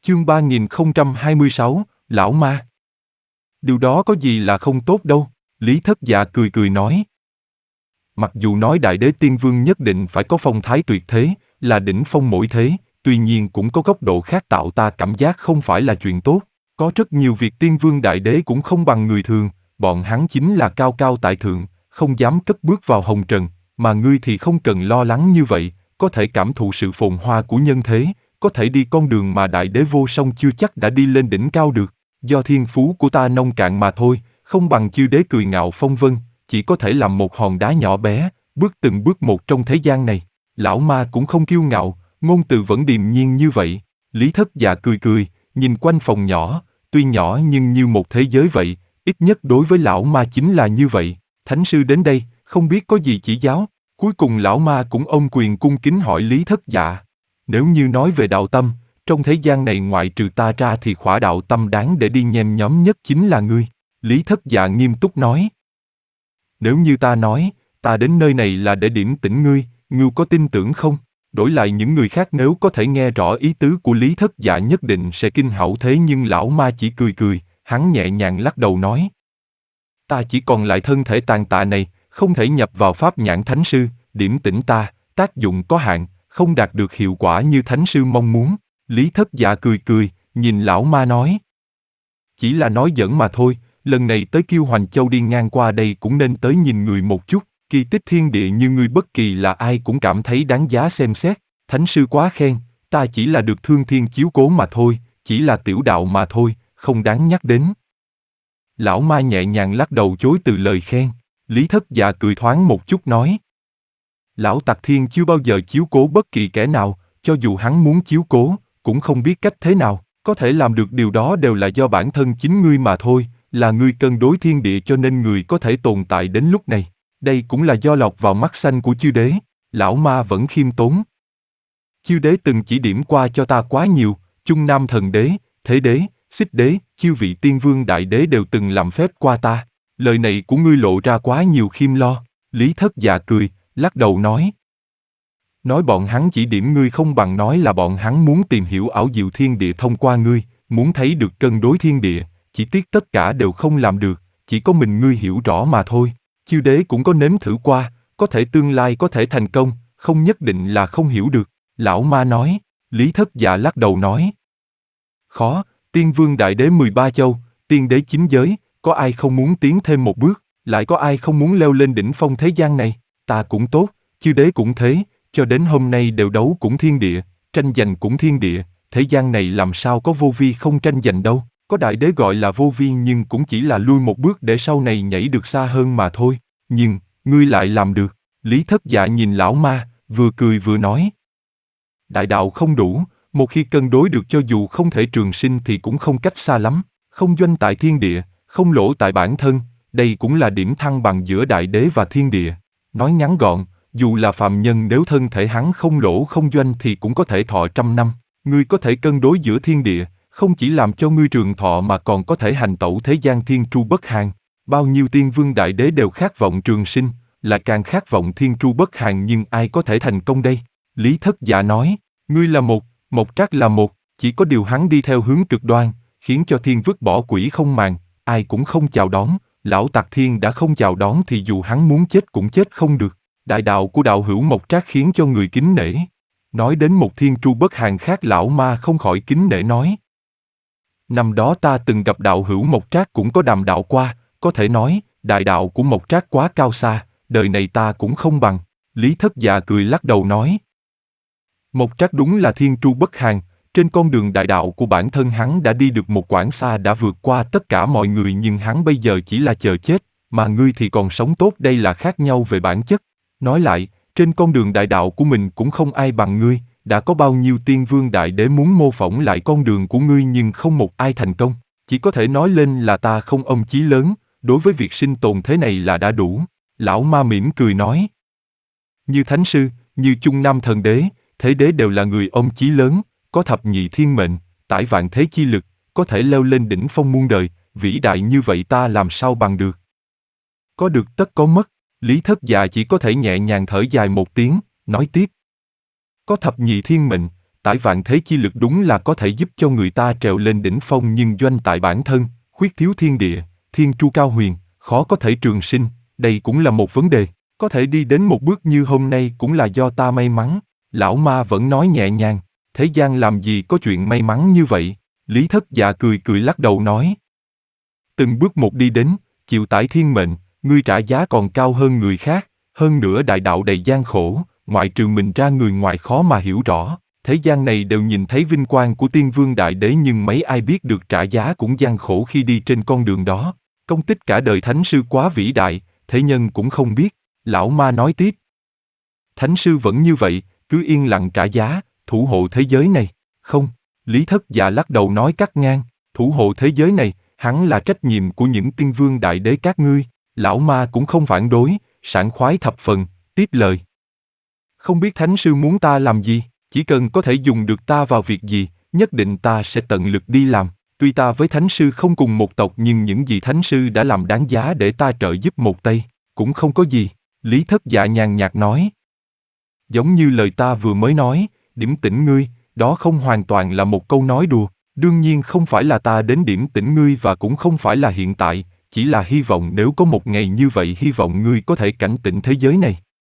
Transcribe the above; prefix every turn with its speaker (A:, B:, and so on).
A: Chương 3026, Lão Ma. Điều đó có gì là không tốt đâu, Lý Thất Dạ cười cười nói. Mặc dù nói Đại Đế Tiên Vương nhất định phải có phong thái tuyệt thế, là đỉnh phong mỗi thế, tuy nhiên cũng có góc độ khác tạo ta cảm giác không phải là chuyện tốt. Có rất nhiều việc Tiên Vương Đại Đế cũng không bằng người thường, bọn hắn chính là cao cao tại thượng, không dám cất bước vào hồng trần, mà ngươi thì không cần lo lắng như vậy, có thể cảm thụ sự phồn hoa của nhân thế, có thể đi con đường mà Đại Đế vô song chưa chắc đã đi lên đỉnh cao được. Do thiên phú của ta nông cạn mà thôi, không bằng chư đế cười ngạo phong vân, chỉ có thể làm một hòn đá nhỏ bé, bước từng bước một trong thế gian này. Lão Ma cũng không kiêu ngạo, ngôn từ vẫn điềm nhiên như vậy. Lý Thất Dạ cười cười, nhìn quanh phòng nhỏ, tuy nhỏ nhưng như một thế giới vậy, ít nhất đối với Lão Ma chính là như vậy. Thánh sư đến đây, không biết có gì chỉ giáo. Cuối cùng Lão Ma cũng ôm quyền cung kính hỏi Lý Thất Dạ. Nếu như nói về đạo tâm, trong thế gian này ngoại trừ ta ra thì khỏa đạo tâm đáng để đi nhem nhóm nhất chính là ngươi. Lý Thất Dạ nghiêm túc nói. Nếu như ta nói, ta đến nơi này là để điểm tỉnh ngươi, ngươi có tin tưởng không? Đổi lại những người khác nếu có thể nghe rõ ý tứ của Lý Thất Dạ nhất định sẽ kinh hãi, thế nhưng Lão Ma chỉ cười cười, hắn nhẹ nhàng lắc đầu nói. Ta chỉ còn lại thân thể tàn tạ này, không thể nhập vào pháp nhãn thánh sư, điểm tỉnh ta, tác dụng có hạn, không đạt được hiệu quả như thánh sư mong muốn. Lý Thất Dạ cười cười, nhìn Lão Ma nói. Chỉ là nói giỡn mà thôi, lần này tới Kiêu Hoành Châu đi ngang qua đây cũng nên tới nhìn người một chút, kỳ tích thiên địa như ngươi bất kỳ là ai cũng cảm thấy đáng giá xem xét. Thánh sư quá khen, ta chỉ là được thương thiên chiếu cố mà thôi, chỉ là tiểu đạo mà thôi, không đáng nhắc đến. Lão Ma nhẹ nhàng lắc đầu chối từ lời khen. Lý Thất Dạ cười thoáng một chút nói. Lão Tặc Thiên chưa bao giờ chiếu cố bất kỳ kẻ nào, cho dù hắn muốn chiếu cố, cũng không biết cách thế nào, có thể làm được điều đó đều là do bản thân chính ngươi mà thôi, là ngươi cân đối thiên địa cho nên người có thể tồn tại đến lúc này. Đây cũng là do lọt vào mắt xanh của chư đế. Lão Ma vẫn khiêm tốn. Chư đế từng chỉ điểm qua cho ta quá nhiều, Trung Nam Thần Đế, Thế Đế, Xích Đế, chư vị Tiên Vương Đại Đế đều từng làm phép qua ta. Lời này của ngươi lộ ra quá nhiều khiêm lo. Lý Thất Dạ cười, lắc đầu nói. Nói bọn hắn chỉ điểm ngươi không bằng nói là bọn hắn muốn tìm hiểu ảo diệu thiên địa thông qua ngươi, muốn thấy được cân đối thiên địa, chỉ tiếc tất cả đều không làm được, chỉ có mình ngươi hiểu rõ mà thôi. Chư đế cũng có nếm thử qua, có thể tương lai có thể thành công, không nhất định là không hiểu được. Lão Ma nói. Lý Thất Dạ lắc đầu nói. Khó, Tiên Vương Đại Đế 13 châu, Tiên Đế 9 giới, có ai không muốn tiến thêm một bước, lại có ai không muốn leo lên đỉnh phong thế gian này? Ta cũng tốt, chư đế cũng thế, cho đến hôm nay đều đấu cũng thiên địa, tranh giành cũng thiên địa, thế gian này làm sao có vô vi không tranh giành đâu, có Đại Đế gọi là vô vi nhưng cũng chỉ là lui một bước để sau này nhảy được xa hơn mà thôi, nhưng, ngươi lại làm được. Lý Thất Dạ nhìn Lão Ma, vừa cười vừa nói. Đại đạo không đủ, một khi cân đối được cho dù không thể trường sinh thì cũng không cách xa lắm, không doanh tại thiên địa, không lỗ tại bản thân, đây cũng là điểm thăng bằng giữa Đại Đế và thiên địa. Nói ngắn gọn, dù là phàm nhân nếu thân thể hắn không lỗ không doanh thì cũng có thể thọ 100 năm. Ngươi có thể cân đối giữa thiên địa, không chỉ làm cho ngươi trường thọ mà còn có thể hành tẩu thế gian thiên tru bất hàng. Bao nhiêu tiên vương đại đế đều khát vọng trường sinh, là càng khát vọng thiên tru bất hàng nhưng ai có thể thành công đây? Lý Thất Dạ nói, ngươi là một, Mộc Trác là một, chỉ có điều hắn đi theo hướng cực đoan, khiến cho thiên vứt bỏ quỷ không màng, ai cũng không chào đón. Lão Tặc Thiên đã không chào đón thì dù hắn muốn chết cũng chết không được. Đại đạo của đạo hữu Mộc Trác khiến cho người kính nể. Nói đến một thiên tru bất hàng khác Lão Ma không khỏi kính nể nói. Năm đó ta từng gặp đạo hữu Mộc Trác cũng có đàm đạo qua, có thể nói, đại đạo của Mộc Trác quá cao xa, đời này ta cũng không bằng. Lý Thất Dạ cười lắc đầu nói. Mộc Trác đúng là thiên tru bất hàng, trên con đường đại đạo của bản thân hắn đã đi được một quãng xa đã vượt qua tất cả mọi người nhưng hắn bây giờ chỉ là chờ chết, mà ngươi thì còn sống tốt, đây là khác nhau về bản chất. Nói lại, trên con đường đại đạo của mình cũng không ai bằng ngươi, đã có bao nhiêu tiên vương đại đế muốn mô phỏng lại con đường của ngươi nhưng không một ai thành công, chỉ có thể nói lên là ta không ôm chí lớn, đối với việc sinh tồn thế này là đã đủ. Lão Ma mỉm cười nói. Như Thánh Sư, như Trung Nam Thần Đế, Thế Đế đều là người ôm chí lớn, có thập nhị thiên mệnh, tải vạn thế chi lực, có thể leo lên đỉnh phong muôn đời, vĩ đại như vậy ta làm sao bằng được. Có được tất có mất, Lý Thất Dạ chỉ có thể nhẹ nhàng thở dài một tiếng, nói tiếp. Có thập nhị thiên mệnh, tải vạn thế chi lực đúng là có thể giúp cho người ta trèo lên đỉnh phong, nhưng doanh tại bản thân, khuyết thiếu thiên địa, thiên tru cao huyền, khó có thể trường sinh, đây cũng là một vấn đề. Có thể đi đến một bước như hôm nay cũng là do ta may mắn. Lão ma vẫn nói nhẹ nhàng, thế gian làm gì có chuyện may mắn như vậy. Lý Thất Dạ cười cười lắc đầu nói. Từng bước một đi đến, chịu tải thiên mệnh, ngươi trả giá còn cao hơn người khác, hơn nữa đại đạo đầy gian khổ, ngoại trừ mình ra người ngoài khó mà hiểu rõ. Thế gian này đều nhìn thấy vinh quang của tiên vương đại đế, nhưng mấy ai biết được trả giá cũng gian khổ khi đi trên con đường đó. Công tích cả đời thánh sư quá vĩ đại, thế nhân cũng không biết. Lão ma nói tiếp. Thánh sư vẫn như vậy, cứ yên lặng trả giá, thủ hộ thế giới này. Không, Lý Thất Dạ lắc đầu nói cắt ngang, thủ hộ thế giới này, hắn là trách nhiệm của những tiên vương đại đế các ngươi. Lão ma cũng không phản đối, sảng khoái thập phần, tiếp lời. Không biết thánh sư muốn ta làm gì, chỉ cần có thể dùng được ta vào việc gì, nhất định ta sẽ tận lực đi làm. Tuy ta với thánh sư không cùng một tộc, nhưng những gì thánh sư đã làm đáng giá để ta trợ giúp một tay, cũng không có gì. Lý Thất Dạ nhàn nhạt nói. Giống như lời ta vừa mới nói, điểm tỉnh ngươi, đó không hoàn toàn là một câu nói đùa. Đương nhiên không phải là ta đến điểm tỉnh ngươi và cũng không phải là hiện tại, chỉ là hy vọng nếu có một ngày như vậy, hy vọng ngươi có thể cảnh tỉnh thế giới này.